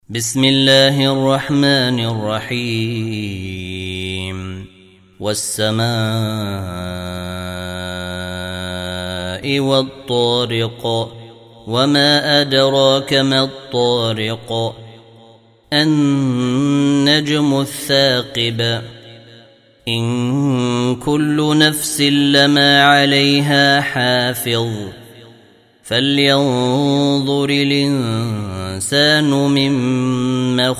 بسم الله الرحمن الرحيم والسماء والطارق وما أدراك ما الطارق النجم الثاقب إن كل نفس لما عليها حافظ فلينظر الإنسان مما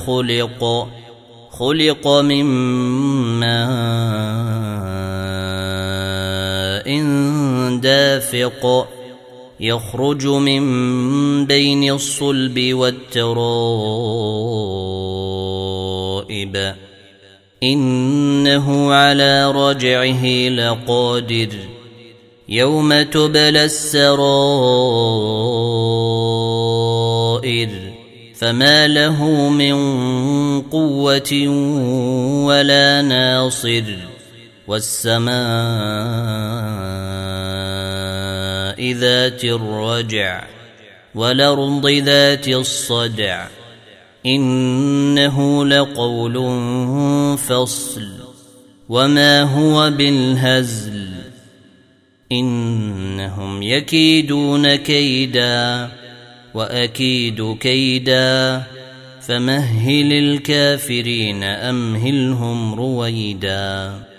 خلق من ماء دافق يخرج من بين الصلب والترائب إنه على رجعه لقادر يوم تبلى السرائر فما له من قوة ولا ناصر والسماء ذات الرجع والأرض ذات الصدع إنه لقول فصل وما هو بالهزل إنهم يكيدون كيدا وأكيد كيدا فمهل الكافرين أمهلهم رويدا.